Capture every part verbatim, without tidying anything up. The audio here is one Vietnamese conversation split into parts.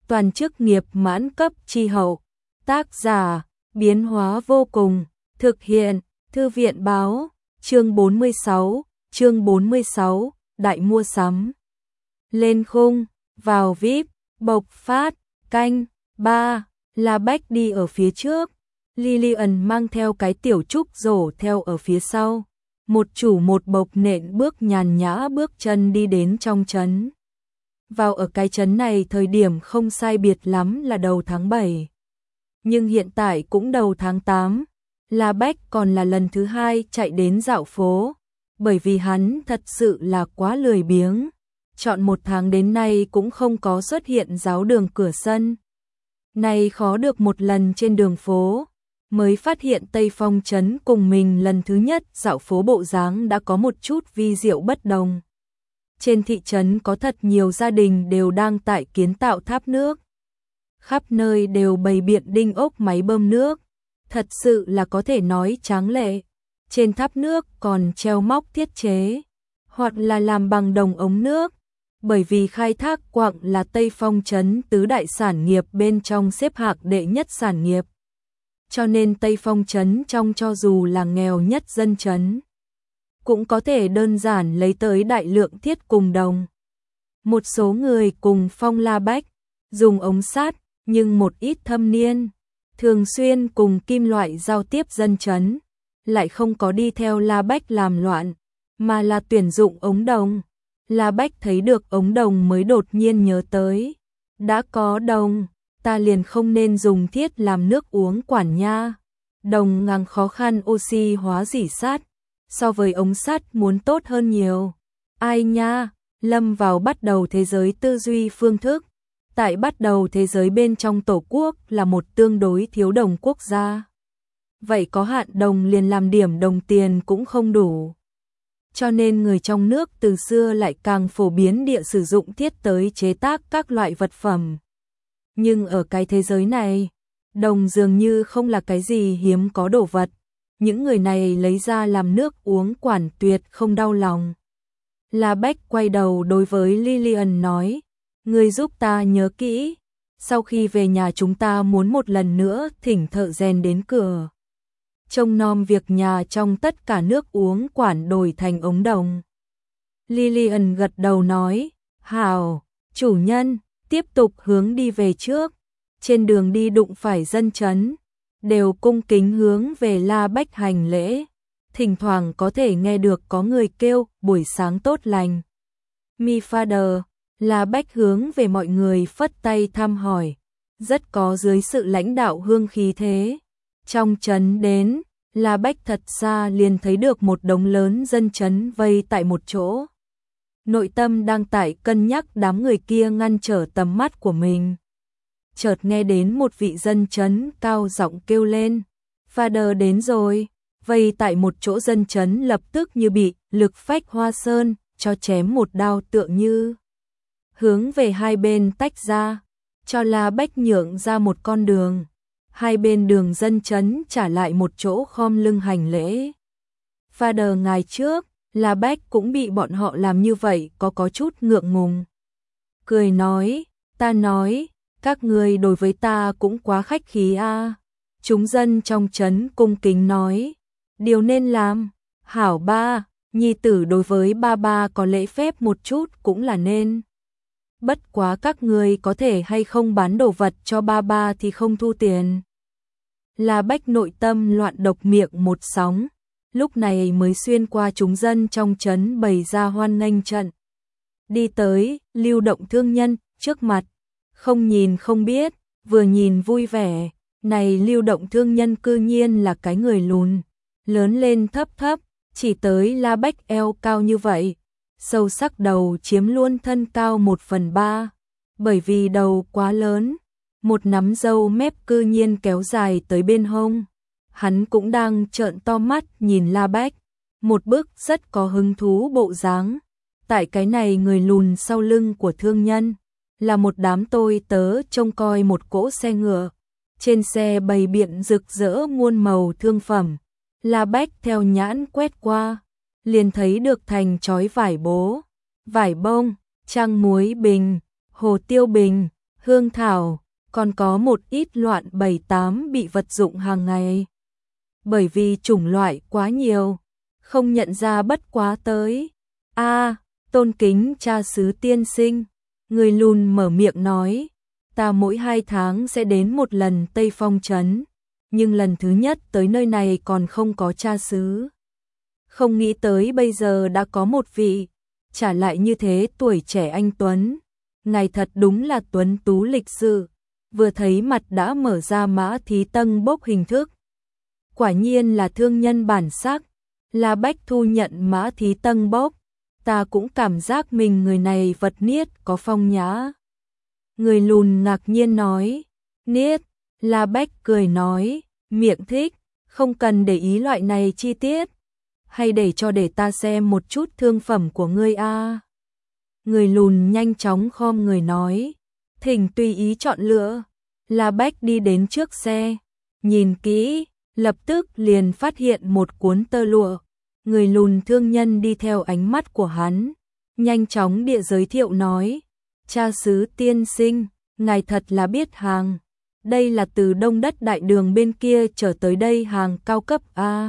toàn chức nghiệp mãn cấp chi hậu. Tác giả, biến hóa vô cùng, thực hiện, Thư viện báo, chương bốn mươi sáu, chương bốn mươi sáu, đại mua sắm. Lên khung, vào vi ai pi, bộc phát, canh, ba, La Bách đi ở phía trước, Lillian mang theo cái tiểu trúc rổ theo ở phía sau. Một chủ một bộc nện bước nhàn nhã bước chân đi đến trong trấn. Vào ở cái trấn này thời điểm không sai biệt lắm là đầu tháng bảy. Nhưng hiện tại cũng đầu tháng tám, La Bách còn là lần thứ hai chạy đến dạo phố, bởi vì hắn thật sự là quá lười biếng. Chọn một tháng đến nay cũng không có xuất hiện giáo đường cửa sân. Này khó được một lần trên đường phố, mới phát hiện Tây Phong trấn cùng mình lần thứ nhất dạo phố bộ dáng đã có một chút vi diệu bất đồng. Trên thị trấn có thật nhiều gia đình đều đang tại kiến tạo tháp nước. Khắp nơi đều bày biện đinh ốc máy bơm nước, thật sự là có thể nói tráng lệ. Trên tháp nước còn treo móc thiết chế, hoặc là làm bằng đồng ống nước. Bởi vì khai thác quặng là Tây Phong trấn tứ đại sản nghiệp bên trong xếp hạng đệ nhất sản nghiệp. Cho nên Tây Phong trấn trong cho dù là nghèo nhất dân trấn, cũng có thể đơn giản lấy tới đại lượng thiết cùng đồng. Một số người cùng Phong La Bách dùng ống sắt, nhưng một ít thâm niên, thường xuyên cùng kim loại giao tiếp dân trấn, lại không có đi theo La Bách làm loạn, mà là tuyển dụng ống đồng. La Bách thấy được ống đồng mới đột nhiên nhớ tới, đã có đồng, ta liền không nên dùng thiết làm nước uống quản nha. Đồng ngang khó khăn oxy hóa rỉ sắt, so với ống sắt muốn tốt hơn nhiều. Ai nha, lâm vào bắt đầu thế giới tư duy phương thức. Tại bắt đầu thế giới bên trong tổ quốc là một tương đối thiếu đồng quốc gia. Vậy có hạn đồng liền làm điểm đồng tiền cũng không đủ. Cho nên người trong nước từ xưa lại càng phổ biến địa sử dụng thiết tới chế tác các loại vật phẩm. Nhưng ở cái thế giới này, đồng dường như không là cái gì hiếm có đồ vật. Những người này lấy ra làm nước uống quản tuyệt không đau lòng. La Bách quay đầu đối với Lillian nói, người giúp ta nhớ kỹ, sau khi về nhà chúng ta muốn một lần nữa thỉnh thợ rèn đến cửa. Trông nom việc nhà trong tất cả nước uống quản đổi thành ống đồng. Lillian gật đầu nói, hảo, chủ nhân, tiếp tục hướng đi về trước. Trên đường đi đụng phải dân trấn, đều cung kính hướng về La Bách hành lễ. Thỉnh thoảng có thể nghe được có người kêu buổi sáng tốt lành. Mi Father, La Bách hướng về mọi người phất tay thăm hỏi, rất có dưới sự lãnh đạo hương khí thế. Trong trấn đến, La Bách thật xa liền thấy được một đống lớn dân trấn vây tại một chỗ. Nội tâm đang tại cân nhắc đám người kia ngăn trở tầm mắt của mình. Chợt nghe đến một vị dân trấn cao giọng kêu lên, Father đến rồi. Vây tại một chỗ dân trấn lập tức như bị lực phách hoa sơn cho chém một đao tựa như. Hướng về hai bên tách ra, cho La Bách nhượng ra một con đường. Hai bên đường dân trấn trả lại một chỗ khom lưng hành lễ. Father ngài trước, La Bách cũng bị bọn họ làm như vậy có có chút ngượng ngùng. Cười nói, ta nói, các người đối với ta cũng quá khách khí a. À. Chúng dân trong trấn cung kính nói, điều nên làm, hảo ba, nhi tử đối với ba ba có lễ phép một chút cũng là nên. Bất quá các người có thể hay không bán đồ vật cho ba ba thì không thu tiền. La Bách nội tâm loạn độc miệng một sóng, lúc này mới xuyên qua chúng dân trong trấn bày ra hoan nghênh trận. Đi tới, lưu động thương nhân, trước mặt, không nhìn không biết, vừa nhìn vui vẻ, này lưu động thương nhân cư nhiên là cái người lùn, lớn lên thấp thấp, chỉ tới La Bách eo cao như vậy. Sâu sắc đầu chiếm luôn thân cao một phần ba, bởi vì đầu quá lớn, một nắm râu mép cư nhiên kéo dài tới bên hông. Hắn cũng đang trợn to mắt nhìn La Bách, một bức rất có hứng thú bộ dáng. Tại cái này người lùn sau lưng của thương nhân, là một đám tôi tớ trông coi một cỗ xe ngựa. Trên xe bày biện rực rỡ muôn màu thương phẩm. La Bách theo nhãn quét qua, liền thấy được thành chói vải bố, vải bông, trang muối bình, hồ tiêu bình, hương thảo, còn có một ít loạn bảy tám bị vật dụng hàng ngày. Bởi vì chủng loại quá nhiều, không nhận ra bất quá tới. A, tôn kính cha xứ tiên sinh, người lùn mở miệng nói, ta mỗi hai tháng sẽ đến một lần Tây Phong trấn, nhưng lần thứ nhất tới nơi này còn không có cha xứ. Không nghĩ tới bây giờ đã có một vị, trả lại như thế tuổi trẻ anh tuấn. Ngài thật đúng là tuấn tú lịch sự, vừa thấy mặt đã mở ra Mã Thí Tân bốc hình thức. Quả nhiên là thương nhân bản sắc. La Bách thu nhận Mã Thí Tân bốc, ta cũng cảm giác mình người này vật niết có phong nhã. Người lùn ngạc nhiên nói, niết, La Bách cười nói, miệng thích, không cần để ý loại này chi tiết, hay để cho để ta xem một chút thương phẩm của ngươi a. Người lùn nhanh chóng khom người nói, thỉnh tùy ý chọn lựa. La Bách đi đến trước xe, nhìn kỹ, lập tức liền phát hiện một cuốn tơ lụa. Người lùn thương nhân đi theo ánh mắt của hắn, nhanh chóng địa giới thiệu nói, cha xứ tiên sinh, ngài thật là biết hàng. Đây là từ Đông Đất Đại Đường bên kia trở tới đây hàng cao cấp a.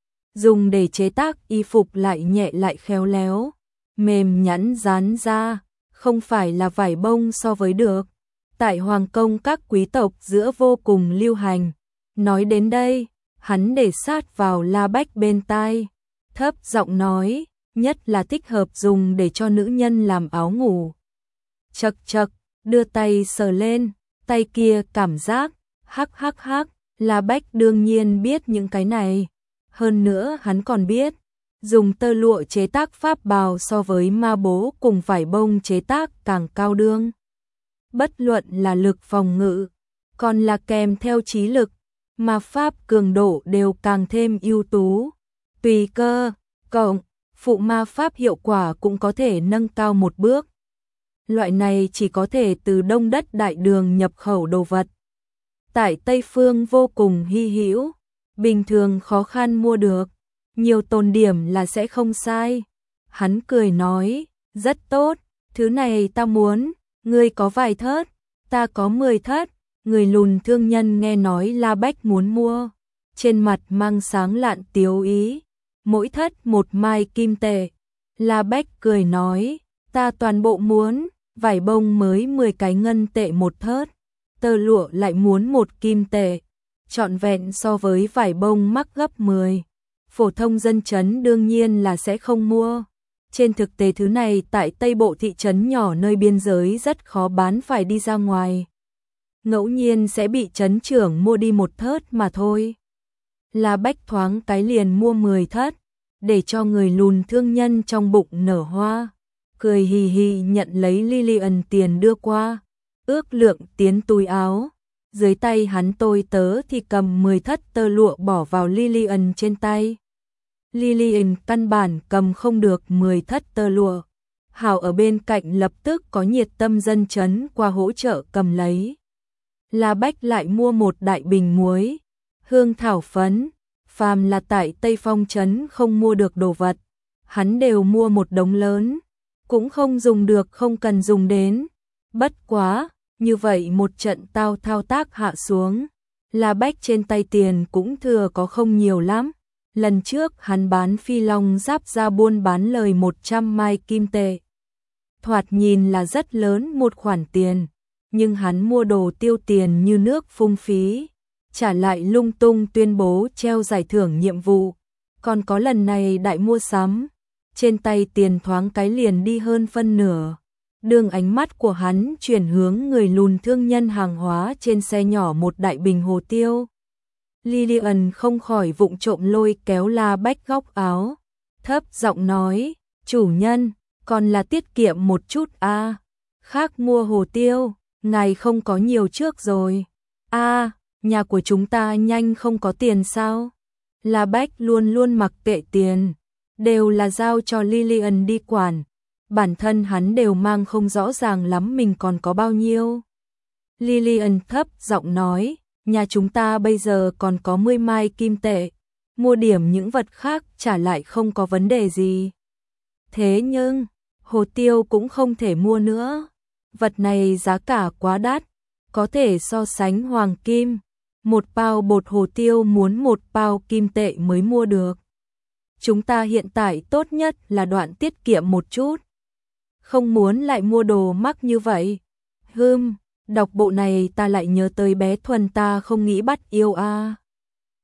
Dùng để chế tác y phục lại nhẹ lại khéo léo, mềm nhẵn dán ra, không phải là vải bông so với được. Tại Hoàng Công các quý tộc giữa vô cùng lưu hành. Nói đến đây, hắn để sát vào La Bách bên tai, thấp giọng nói, nhất là thích hợp dùng để cho nữ nhân làm áo ngủ. Chậc chậc, đưa tay sờ lên, tay kia cảm giác, hắc hắc hắc, La Bách đương nhiên biết những cái này. Hơn nữa hắn còn biết, dùng tơ lụa chế tác pháp bào so với ma bố cùng vải bông chế tác càng cao đương. Bất luận là lực phòng ngự, còn là kèm theo trí lực, mà pháp cường độ đều càng thêm ưu tú. Tùy cơ, cộng, phụ ma pháp hiệu quả cũng có thể nâng cao một bước. Loại này chỉ có thể từ Đông Đất Đại Đường nhập khẩu đồ vật. Tại Tây Phương vô cùng hy hữu, bình thường khó khăn mua được, nhiều tồn điểm là sẽ không sai. Hắn cười nói, rất tốt, thứ này ta muốn, ngươi có vài thớt, ta có mười thớt. Người lùn thương nhân nghe nói La Bách muốn mua, trên mặt mang sáng lạn tiếu ý, mỗi thớt một mai kim tệ. La Bách cười nói, ta toàn bộ muốn, vải bông mới mười cái ngân tệ một thớt, tơ lụa lại muốn một kim tệ, trọn vẹn so với vải bông mắc gấp mười. Phổ thông dân chấn đương nhiên là sẽ không mua. Trên thực tế thứ này tại Tây Bộ thị trấn nhỏ nơi biên giới rất khó bán, phải đi ra ngoài. Ngẫu nhiên sẽ bị trấn trưởng mua đi một thớt mà thôi. La Bách thoáng cái liền mua mười thớt, để cho người lùn thương nhân trong bụng nở hoa, cười hì hì nhận lấy Lillian tiền đưa qua, ước lượng tiến túi áo. Dưới tay hắn tôi tớ thì cầm mười thất tơ lụa bỏ vào Lillian trên tay. Lillian căn bản cầm không được mười thất tơ lụa. Hảo ở bên cạnh lập tức có nhiệt tâm dân chấn qua hỗ trợ cầm lấy. La Bách lại mua một đại bình muối, hương thảo phấn, phàm là tại Tây Phong trấn không mua được đồ vật, hắn đều mua một đống lớn, cũng không dùng được không cần dùng đến. Bất quá, như vậy một trận tao thao tác hạ xuống, La Bách trên tay tiền cũng thừa có không nhiều lắm. Lần trước hắn bán phi long giáp ra buôn bán lời một trăm mai kim tệ. Thoạt nhìn là rất lớn một khoản tiền, nhưng hắn mua đồ tiêu tiền như nước phung phí, trả lại lung tung tuyên bố treo giải thưởng nhiệm vụ. Còn có lần này đại mua sắm, trên tay tiền thoáng cái liền đi hơn phân nửa. Đường ánh mắt của hắn chuyển hướng người lùn thương nhân hàng hóa trên xe nhỏ một đại bình hồ tiêu. Lillian không khỏi vụng trộm lôi kéo La Bách góc áo, thấp giọng nói, chủ nhân, còn là tiết kiệm một chút a, à. Khác mua hồ tiêu, ngài không có nhiều trước rồi. A, à, nhà của chúng ta nhanh không có tiền sao? La Bách luôn luôn mặc kệ tiền, đều là giao cho Lillian đi quản. Bản thân hắn đều mang không rõ ràng lắm mình còn có bao nhiêu. Lillian thấp giọng nói, nhà chúng ta bây giờ còn có mười mai kim tệ, mua điểm những vật khác trả lại không có vấn đề gì. Thế nhưng, hồ tiêu cũng không thể mua nữa. vật này giá cả quá đắt, có thể so sánh hoàng kim, một bao bột hồ tiêu muốn một bao kim tệ mới mua được. Chúng ta hiện tại tốt nhất là đoạn tiết kiệm một chút, không muốn lại mua đồ mắc như vậy. Hừm, đọc bộ này ta lại nhớ tới bé Thuần ta không nghĩ bắt yêu a. À.